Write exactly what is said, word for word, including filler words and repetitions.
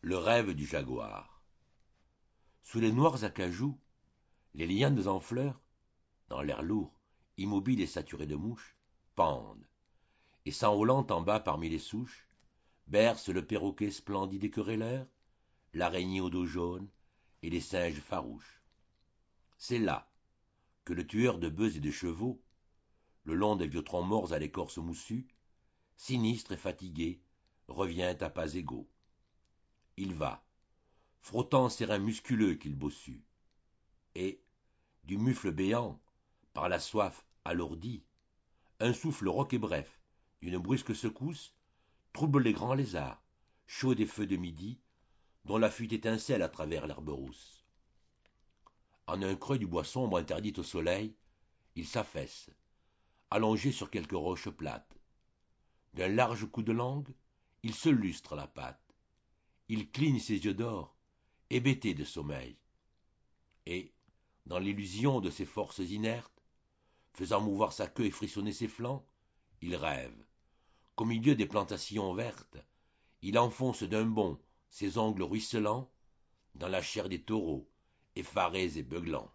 Le rêve du jaguar. Sous les noirs acajou, les lianes en fleurs, dans l'air lourd, immobile et saturé de mouches, pendent, et s'enroulant en bas parmi les souches, bercent le perroquet splendide et querelleur, l'araignée au dos jaune et les singes farouches. C'est là que le tueur de bœufs et de chevaux, le long des vieux troncs morts à l'écorce moussue, sinistre et fatigué, revient à pas égaux. Il va, frottant ses reins musculeux qu'il bossue, et, du mufle béant, par la soif alourdi, un souffle rauque et bref, d'une brusque secousse, trouble les grands lézards, chauds des feux de midi, dont la fuite étincelle à travers l'herbe rousse. En un creux du bois sombre interdit au soleil, il s'affaisse, allongé sur quelque roche plate. D'un large coup de langue, il se lustre la patte. Il cligne ses yeux d'or, hébété de sommeil. Et, dans l'illusion de ses forces inertes, faisant mouvoir sa queue et frissonner ses flancs, il rêve qu'au milieu des plantations vertes, il enfonce d'un bond ses ongles ruisselants dans la chair des taureaux, effarés et beuglants.